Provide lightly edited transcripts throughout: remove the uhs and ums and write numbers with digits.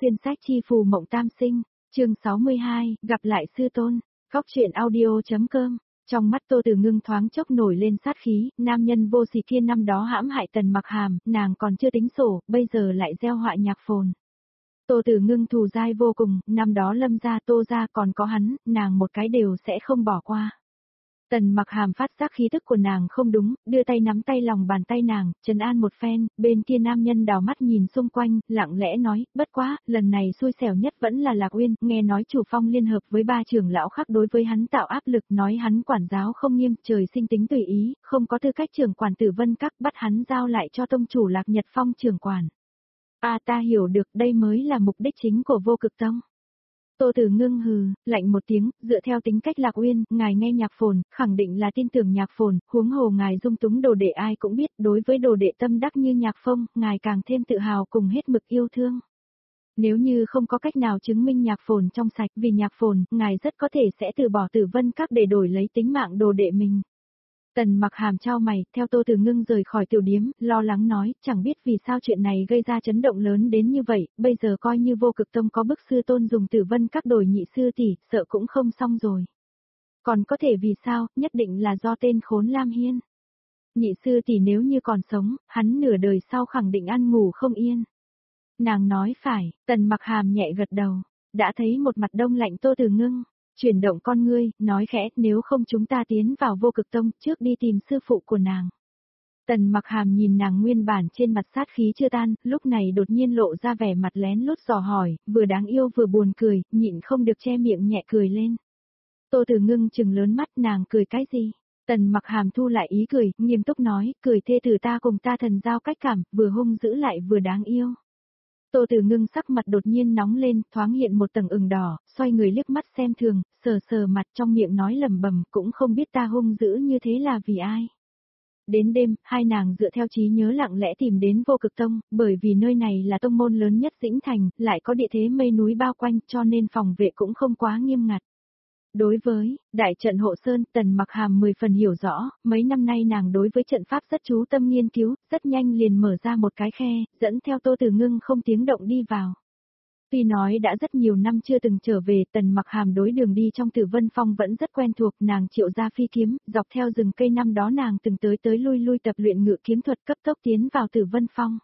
xuyên sách chi phù mộng tam sinh, chương 62, gặp lại sư tôn, góc truyện audio.com. Trong mắt Tô Từ Ngưng thoáng chốc nổi lên sát khí, nam nhân vô sỉ kia năm đó hãm hại Tần Mặc Hàm, nàng còn chưa tính sổ, bây giờ lại gieo họa Nhạc Phồn. Tô Từ Ngưng thù dai vô cùng, năm đó Lâm gia Tô gia còn có hắn, nàng một cái đều sẽ không bỏ qua. Tần Mặc Hàm phát giác khí tức của nàng không đúng, đưa tay nắm tay lòng bàn tay nàng, trấn an một phen, bên kia nam nhân đào mắt nhìn xung quanh, lặng lẽ nói, bất quá, lần này xui xẻo nhất vẫn là Lạc Uyên, nghe nói Chủ Phong liên hợp với ba trưởng lão khác đối với hắn tạo áp lực, nói hắn quản giáo không nghiêm, trời sinh tính tùy ý, không có tư cách trưởng quản Tử Vân Các, bắt hắn giao lại cho tông chủ Lạc Nhật Phong trưởng quản. Ta hiểu được, đây mới là mục đích chính của Vô Cực Tông. Tô Từ Ngưng hừ, lạnh một tiếng, dựa theo tính cách Lạc Uyên, ngài nghe Nhạc Phồn, khẳng định là tin tưởng Nhạc Phồn, huống hồ ngài dung túng đồ đệ ai cũng biết, đối với đồ đệ tâm đắc như Nhạc Phong, ngài càng thêm tự hào cùng hết mực yêu thương. Nếu như không có cách nào chứng minh Nhạc Phồn trong sạch, vì Nhạc Phồn, ngài rất có thể sẽ từ bỏ Tử Vân Các để đổi lấy tính mạng đồ đệ mình. Tần Mặc Hàm chau mày, theo Tô Từ Ngưng rời khỏi tiểu điếm, lo lắng nói, chẳng biết vì sao chuyện này gây ra chấn động lớn đến như vậy, bây giờ coi như Vô Cực Tông có bức sư tôn dùng Tử Vân Các đổi nhị sư tỷ, sợ cũng không xong rồi. Còn có thể vì sao, nhất định là do tên khốn Lam Hiên. Nhị sư tỷ nếu như còn sống, hắn nửa đời sau khẳng định ăn ngủ không yên. Nàng nói phải, Tần Mặc Hàm nhẹ gật đầu, đã thấy một mặt đông lạnh Tô Từ Ngưng. Chuyển động con ngươi, nói khẽ, nếu không chúng ta tiến vào Vô Cực Tông, trước đi tìm sư phụ của nàng. Tần Mặc Hàm nhìn nàng nguyên bản trên mặt sát khí chưa tan, lúc này đột nhiên lộ ra vẻ mặt lén lút dò hỏi, vừa đáng yêu vừa buồn cười, nhịn không được che miệng nhẹ cười lên. Tô Từ Ngưng trừng lớn mắt, nàng cười cái gì? Tần Mặc Hàm thu lại ý cười, nghiêm túc nói, cười thê tử ta cùng ta thần giao cách cảm, vừa hung dữ lại vừa đáng yêu. Tô Từ Ngưng sắc mặt đột nhiên nóng lên, thoáng hiện một tầng ửng đỏ, xoay người liếc mắt xem thường, sờ sờ mặt trong miệng nói lẩm bẩm, cũng không biết ta hung dữ như thế là vì ai. Đến đêm, hai nàng dựa theo trí nhớ lặng lẽ tìm đến Vô Cực Tông, bởi vì nơi này là tông môn lớn nhất Dĩnh Thành, lại có địa thế mây núi bao quanh, cho nên phòng vệ cũng không quá nghiêm ngặt. Đối với đại trận hộ sơn, Tần Mặc Hàm 10 phần hiểu rõ, mấy năm nay nàng đối với trận pháp rất chú tâm nghiên cứu, rất nhanh liền mở ra một cái khe, dẫn theo Tô Từ Ngưng không tiếng động đi vào. Tuy nói đã rất nhiều năm chưa từng trở về, Tần Mặc Hàm đối đường đi trong Tử Vân Phong vẫn rất quen thuộc, nàng triệu ra phi kiếm, dọc theo rừng cây năm đó nàng từng tới lui tập luyện ngự kiếm thuật, cấp tốc tiến vào Tử Vân Phong.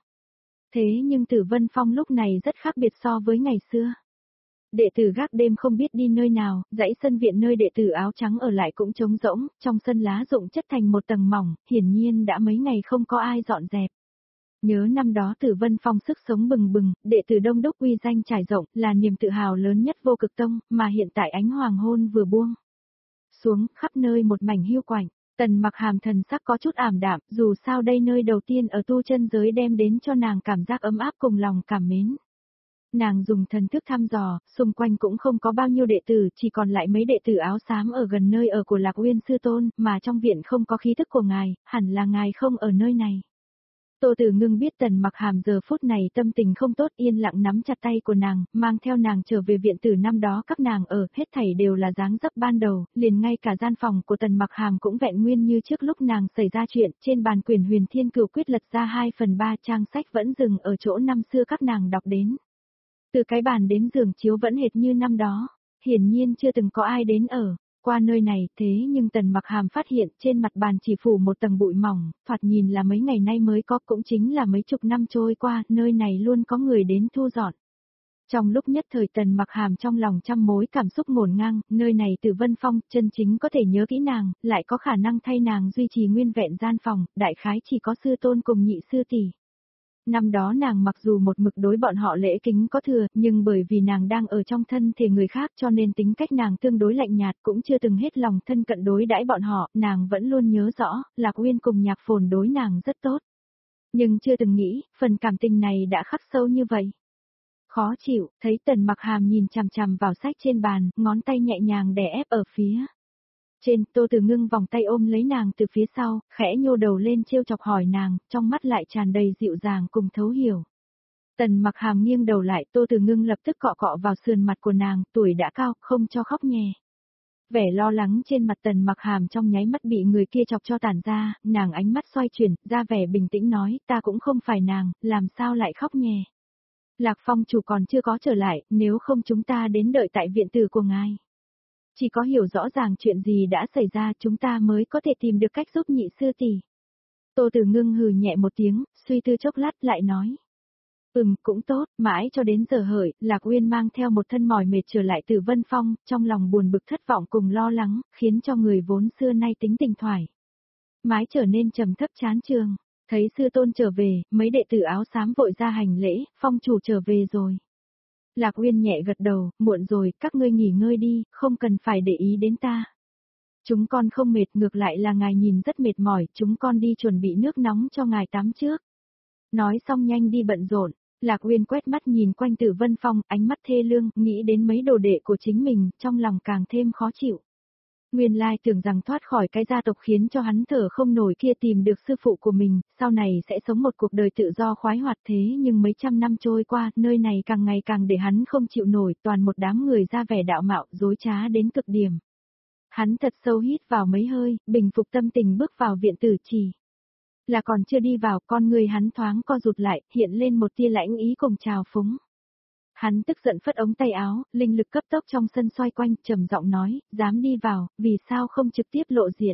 Thế nhưng Tử Vân Phong lúc này rất khác biệt so với ngày xưa. Đệ tử gác đêm không biết đi nơi nào, dãy sân viện nơi đệ tử áo trắng ở lại cũng trống rỗng, trong sân lá rụng chất thành một tầng mỏng, hiển nhiên đã mấy ngày không có ai dọn dẹp. Nhớ năm đó Tử Vân Phong sức sống bừng bừng, đệ tử đông đúc uy danh trải rộng, là niềm tự hào lớn nhất Vô Cực Tông, mà hiện tại ánh hoàng hôn vừa buông xuống, khắp nơi một mảnh hiu quạnh. Tần Mặc Hàm thần sắc có chút ảm đạm, dù sao đây nơi đầu tiên ở tu chân giới đem đến cho nàng cảm giác ấm áp cùng lòng cảm mến. Nàng dùng thần thức thăm dò, xung quanh cũng không có bao nhiêu đệ tử, chỉ còn lại mấy đệ tử áo xám ở gần nơi ở của Lạc Uyên sư tôn, mà trong viện không có khí thức của ngài, hẳn là ngài không ở nơi này. Tô Từ Ngưng biết Tần Mặc Hàm giờ phút này tâm tình không tốt, yên lặng nắm chặt tay của nàng, mang theo nàng trở về viện tử năm đó các nàng ở, hết thảy đều là dáng dấp ban đầu, liền ngay cả gian phòng của Tần Mặc Hàm cũng vẹn nguyên như trước lúc nàng xảy ra chuyện, trên bàn quyển Huyền Thiên Cửu Quyết lật ra 2/3 trang sách vẫn dừng ở chỗ năm xưa các nàng đọc đến. Từ cái bàn đến giường chiếu vẫn hệt như năm đó, hiển nhiên chưa từng có ai đến ở. Qua nơi này, thế nhưng Tần Mặc Hàm phát hiện trên mặt bàn chỉ phủ một tầng bụi mỏng, thoạt nhìn là mấy ngày nay mới có, cũng chính là mấy chục năm trôi qua, nơi này luôn có người đến thu dọn. Trong lúc nhất thời Tần Mặc Hàm trong lòng trăm mối cảm xúc ngổn ngang, nơi này Tử Vân Phong, chân chính có thể nhớ kỹ nàng, lại có khả năng thay nàng duy trì nguyên vẹn gian phòng, đại khái chỉ có sư tôn cùng nhị sư tỷ. Năm đó nàng mặc dù một mực đối bọn họ lễ kính có thừa, nhưng bởi vì nàng đang ở trong thân thể người khác cho nên tính cách nàng tương đối lạnh nhạt, cũng chưa từng hết lòng thân cận đối đãi bọn họ, nàng vẫn luôn nhớ rõ, Lạc Uyên cùng Nhạc Phồn đối nàng rất tốt. Nhưng chưa từng nghĩ, phần cảm tình này đã khắc sâu như vậy. Khó chịu, thấy Tần Mặc Hàm nhìn chằm chằm vào sách trên bàn, ngón tay nhẹ nhàng đè ép ở phía trên. Tô Từ Ngưng vòng tay ôm lấy nàng từ phía sau, khẽ nhô đầu lên trêu chọc hỏi nàng, trong mắt lại tràn đầy dịu dàng cùng thấu hiểu. Tần Mặc Hàm nghiêng đầu lại, Tô Từ Ngưng lập tức cọ cọ vào sườn mặt của nàng, tuổi đã cao, không cho khóc nhè. Vẻ lo lắng trên mặt Tần Mặc Hàm trong nháy mắt bị người kia chọc cho tản ra, nàng ánh mắt xoay chuyển, ra vẻ bình tĩnh nói, ta cũng không phải nàng, làm sao lại khóc nhè. Lạc Phong chủ còn chưa có trở lại, nếu không chúng ta đến đợi tại viện tử của ngài. Chỉ có hiểu rõ ràng chuyện gì đã xảy ra chúng ta mới có thể tìm được cách giúp nhị sư tỷ. Tô Tử Ngưng hừ nhẹ một tiếng, suy tư chốc lát lại nói. Cũng tốt, mãi cho đến giờ hợi, Lạc Uyên mang theo một thân mỏi mệt trở lại từ Vân Phong, trong lòng buồn bực thất vọng cùng lo lắng, khiến cho người vốn xưa nay tính tình thoải mái trở nên trầm thấp chán trường. Thấy sư tôn trở về, mấy đệ tử áo xám vội ra hành lễ, Phong chủ trở về rồi. Lạc Uyên nhẹ gật đầu, muộn rồi, các ngươi nghỉ ngơi đi, không cần phải để ý đến ta. Chúng con không mệt, ngược lại là ngài nhìn rất mệt mỏi, chúng con đi chuẩn bị nước nóng cho ngài tắm trước. Nói xong nhanh đi bận rộn. Lạc Uyên quét mắt nhìn quanh Tử Vân Phong, ánh mắt thê lương, nghĩ đến mấy đồ đệ của chính mình, trong lòng càng thêm khó chịu. Nguyên lai tưởng rằng thoát khỏi cái gia tộc khiến cho hắn thở không nổi kia tìm được sư phụ của mình, sau này sẽ sống một cuộc đời tự do khoái hoạt thế nhưng mấy trăm năm trôi qua, nơi này càng ngày càng để hắn không chịu nổi, toàn một đám người ra vẻ đạo mạo, dối trá đến cực điểm. Hắn thật sâu hít vào mấy hơi, bình phục tâm tình bước vào viện tử trì. Là còn chưa đi vào, con người hắn thoáng co rụt lại, hiện lên một tia lãnh ý cùng trào phúng. Hắn tức giận phất ống tay áo, linh lực cấp tốc trong sân xoay quanh, trầm giọng nói, dám đi vào, vì sao không trực tiếp lộ diện.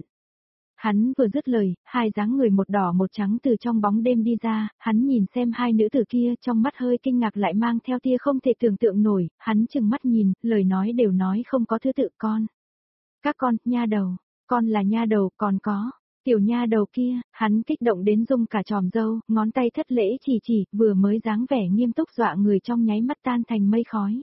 Hắn vừa dứt lời, hai dáng người một đỏ một trắng từ trong bóng đêm đi ra, hắn nhìn xem hai nữ tử kia trong mắt hơi kinh ngạc lại mang theo tia không thể tưởng tượng nổi, hắn chừng mắt nhìn, lời nói đều nói không có thứ tự con. Các con, nha đầu, con là nha đầu, còn có. Tiểu nha đầu kia, hắn kích động đến rung cả tròm râu, ngón tay thất lễ chỉ, vừa mới dáng vẻ nghiêm túc dọa người trong nháy mắt tan thành mây khói.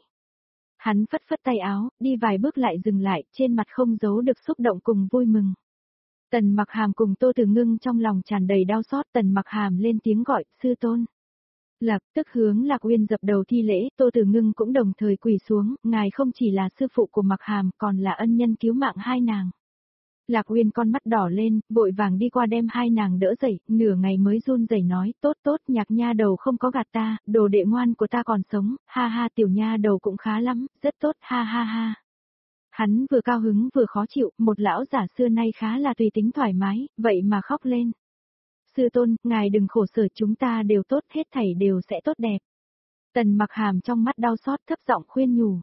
Hắn phất phất tay áo, đi vài bước lại dừng lại, trên mặt không giấu được xúc động cùng vui mừng. Tần Mặc Hàm cùng Tô Tử Ngưng trong lòng tràn đầy đau xót, Tần Mặc Hàm lên tiếng gọi, sư tôn. Lập tức hướng Lạc Uyên dập đầu thi lễ, Tô Tử Ngưng cũng đồng thời quỳ xuống, ngài không chỉ là sư phụ của Mặc Hàm, còn là ân nhân cứu mạng hai nàng. Lạc Uyên con mắt đỏ lên, vội vàng đi qua đem hai nàng đỡ dậy, nửa ngày mới run rẩy nói, tốt, Nhạc nha đầu không có gạt ta, đồ đệ ngoan của ta còn sống, ha ha tiểu nha đầu cũng khá lắm, rất tốt, ha ha ha. Hắn vừa cao hứng vừa khó chịu, một lão giả xưa nay khá là tùy tính thoải mái, vậy mà khóc lên. Sư tôn, ngài đừng khổ sở, chúng ta đều tốt, hết thảy đều sẽ tốt đẹp. Tần Mặc Hàm trong mắt đau xót thấp giọng khuyên nhủ.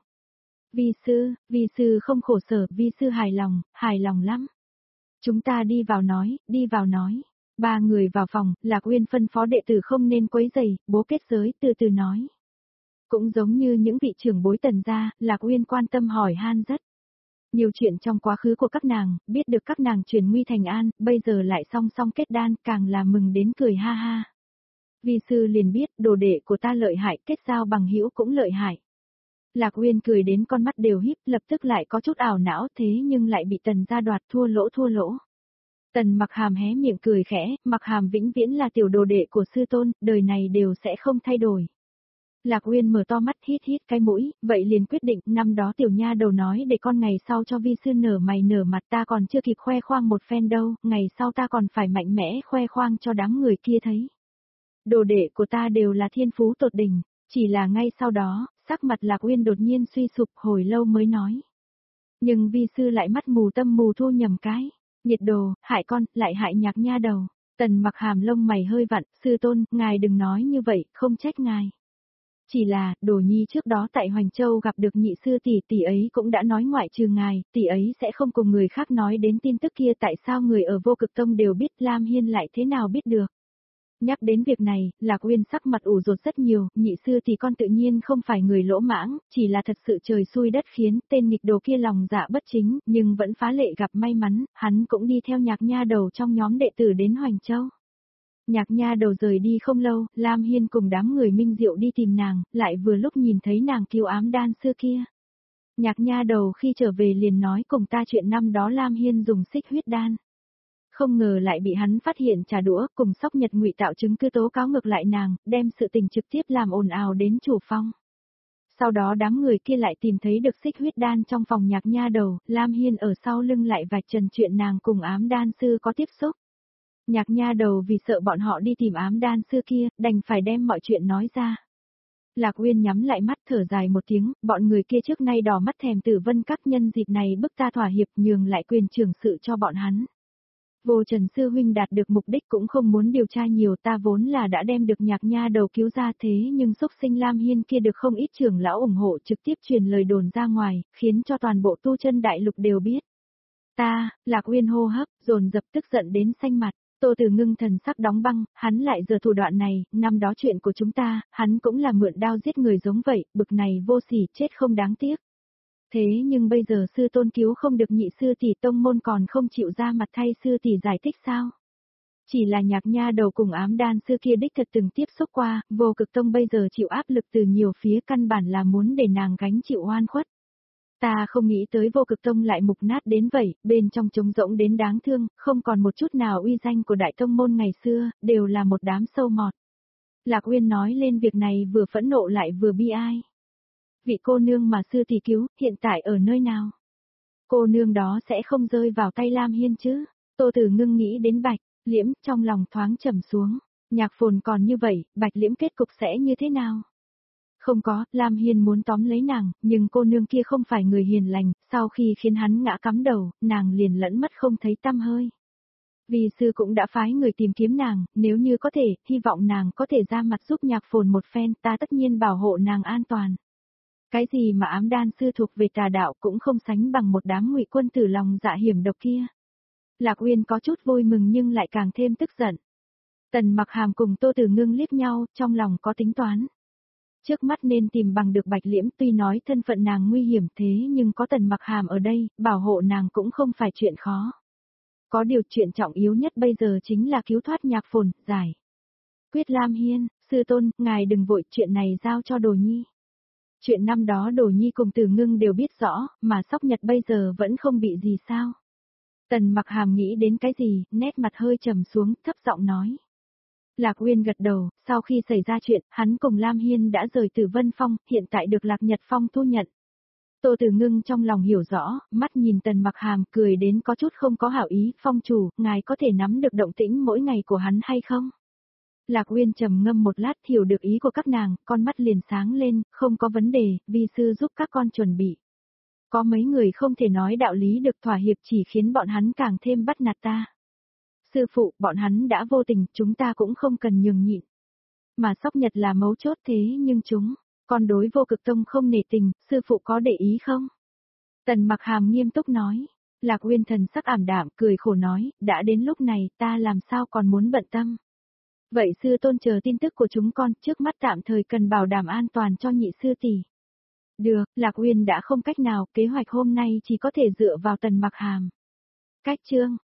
Vi sư không khổ sở, vi sư hài lòng lắm. Chúng ta đi vào nói. Ba người vào phòng, Lạc Uyên phân phó đệ tử không nên quấy rầy, bố kết giới, từ từ nói. Cũng giống như những vị trưởng bối Tần gia, Lạc Uyên quan tâm hỏi han rất nhiều chuyện trong quá khứ của các nàng, biết được các nàng chuyển nguy thành an, bây giờ lại song song kết đan, càng là mừng đến cười ha ha. Vi sư liền biết, đồ đệ của ta lợi hại, kết giao bằng hữu cũng lợi hại. Lạc Uyên cười đến con mắt đều híp, lập tức lại có chút ảo não, thế nhưng lại bị Tần gia đoạt, thua lỗ. Tần Mặc Hàm hé miệng cười khẽ, Mặc Hàm vĩnh viễn là tiểu đồ đệ của sư tôn, đời này đều sẽ không thay đổi. Lạc Uyên mở to mắt hít cái mũi, vậy liền quyết định, năm đó tiểu nha đầu nói để con ngày sau cho vi sư nở mày nở mặt, ta còn chưa kịp khoe khoang một phen đâu, ngày sau ta còn phải mạnh mẽ khoe khoang cho đám người kia thấy. Đồ đệ của ta đều là thiên phú tột đỉnh, chỉ là ngay sau đó, sắc mặt Lạc Uyên đột nhiên suy sụp, hồi lâu mới nói. Nhưng vi sư lại mắt mù tâm mù thu nhầm cái, nhiệt đồ, hại con, lại hại Nhạc nha đầu. Tần Mặc Hàm lông mày hơi vặn, sư tôn, ngài đừng nói như vậy, không trách ngài. Chỉ là, Đồ Nhi trước đó tại Hoành Châu gặp được nhị sư tỷ ấy cũng đã nói ngoại trừ ngài, tỷ ấy sẽ không cùng người khác nói đến tin tức kia, tại sao người ở Vô Cực Tông đều biết, Lam Hiên lại thế nào biết được. Nhắc đến việc này, Lạc Uyên sắc mặt ủ rột rất nhiều, nhị sư thì con tự nhiên không phải người lỗ mãng, chỉ là thật sự trời xui đất khiến, tên nghịch đồ kia lòng dạ bất chính, nhưng vẫn phá lệ gặp may mắn, hắn cũng đi theo Nhạc nha đầu trong nhóm đệ tử đến Hoành Châu. Nhạc nha đầu rời đi không lâu, Lam Hiên cùng đám người Minh Diệu đi tìm nàng, lại vừa lúc nhìn thấy nàng cứu ám đan xưa kia. Nhạc nha đầu khi trở về liền nói cùng ta chuyện năm đó Lam Hiên dùng xích huyết đan. Không ngờ lại bị hắn phát hiện trả đũa, cùng Sóc Nhật ngụy tạo chứng cứ tố cáo ngược lại nàng, đem sự tình trực tiếp làm ồn ào đến chủ phong. Sau đó đám người kia lại tìm thấy được xích huyết đan trong phòng Nhạc nha đầu, Lam Hiên ở sau lưng lại vạch trần chuyện nàng cùng ám đan sư có tiếp xúc. Nhạc nha đầu vì sợ bọn họ đi tìm ám đan xưa kia, đành phải đem mọi chuyện nói ra. Lạc Uyên nhắm lại mắt thở dài một tiếng, bọn người kia trước nay đỏ mắt thèm Tử Vân Các, nhân dịp này bức ta thỏa hiệp nhường lại quyền trưởng sự cho bọn hắn. Vô Trần sư huynh đạt được mục đích cũng không muốn điều tra nhiều, ta vốn là đã đem được Nhạc nha đầu cứu ra, thế nhưng xúc sinh Lam Hiên kia được không ít trưởng lão ủng hộ, trực tiếp truyền lời đồn ra ngoài, khiến cho toàn bộ tu chân đại lục đều biết. Ta, Lạc Uyên hô hấp, dồn dập tức giận đến xanh mặt. Tô Từ Ngưng thần sắc đóng băng, hắn lại giờ thủ đoạn này, năm đó chuyện của chúng ta, hắn cũng là mượn đao giết người giống vậy, bực này vô sỉ, chết không đáng tiếc. Thế nhưng bây giờ sư tôn cứu không được nhị sư tỷ, tông môn còn không chịu ra mặt thay sư tỷ giải thích sao? Chỉ là Nhạc nha đầu cùng Ám đan sư kia đích thật từng tiếp xúc qua, Vô Cực tông bây giờ chịu áp lực từ nhiều phía, căn bản là muốn để nàng gánh chịu oan khuất. Ta không nghĩ tới Vô Cực tông lại mục nát đến vậy, bên trong trống rỗng đến đáng thương, không còn một chút nào uy danh của đại tông môn ngày xưa, đều là một đám sâu mọt. Lạc Uyên nói lên việc này vừa phẫn nộ lại vừa bi ai. Vị cô nương mà sư tỷ cứu, hiện tại ở nơi nào? Cô nương đó sẽ không rơi vào tay Lam Hiên chứ? Tô Tử Ngưng nghĩ đến Bạch Liễm, trong lòng thoáng trầm xuống. Nhạc Phồn còn như vậy, Bạch Liễm kết cục sẽ như thế nào? Không có, Lam Hiên muốn tóm lấy nàng, nhưng cô nương kia không phải người hiền lành, sau khi khiến hắn ngã cắm đầu, nàng liền lẫn mất không thấy tăm hơi. Vì sư cũng đã phái người tìm kiếm nàng, nếu như có thể, hy vọng nàng có thể ra mặt giúp Nhạc Phồn một phen, ta tất nhiên bảo hộ nàng an toàn. Cái gì mà Ám đan sư thuộc về tà đạo cũng không sánh bằng một đám ngụy quân tử lòng dạ hiểm độc kia. Lạc Uyên có chút vui mừng nhưng lại càng thêm tức giận. Tần Mặc Hàm cùng Tô Tử Ngưng liếc nhau, trong lòng có tính toán. Trước mắt nên tìm bằng được Bạch Liễm, tuy nói thân phận nàng nguy hiểm thế nhưng có Tần Mặc Hàm ở đây, bảo hộ nàng cũng không phải chuyện khó. Có điều chuyện trọng yếu nhất bây giờ chính là cứu thoát Nhạc Phồn, giải. Quyết Lam Hiên, sư tôn, ngài đừng vội, chuyện này giao cho Đồ Nhi. Chuyện năm đó Đồ Nhi cùng Tử Ngưng đều biết rõ, mà Sóc Nhật bây giờ vẫn không bị gì sao. Tần Mặc Hàm nghĩ đến cái gì, nét mặt hơi trầm xuống, thấp giọng nói. Lạc Uyên gật đầu, sau khi xảy ra chuyện, hắn cùng Lam Hiên đã rời Tử Vân Phong, hiện tại được Lạc Nhật Phong thu nhận. Tô Tử Ngưng trong lòng hiểu rõ, mắt nhìn Tần Mặc Hàm cười đến có chút không có hảo ý, phong chủ, ngài có thể nắm được động tĩnh mỗi ngày của hắn hay không? Lạc Uyên trầm ngâm một lát, hiểu được ý của các nàng, con mắt liền sáng lên, không có vấn đề, vi sư giúp các con chuẩn bị. Có mấy người không thể nói đạo lý được, thỏa hiệp chỉ khiến bọn hắn càng thêm bắt nạt ta. Sư phụ, bọn hắn đã vô tình, chúng ta cũng không cần nhường nhịn. Mà Sóc Nhật là mấu chốt thế nhưng con đối Vô Cực tông không nể tình, sư phụ có để ý không? Tần Mặc Hàm nghiêm túc nói. Lạc Uyên thần sắc ảm đạm, cười khổ nói, đã đến lúc này, ta làm sao còn muốn bận tâm. Vậy sư tôn chờ tin tức của chúng con, trước mắt tạm thời cần bảo đảm an toàn cho nhị sư tỷ. Được, Lạc Uyên đã không cách nào, kế hoạch hôm nay chỉ có thể dựa vào Tần Mặc Hàm. Cách chương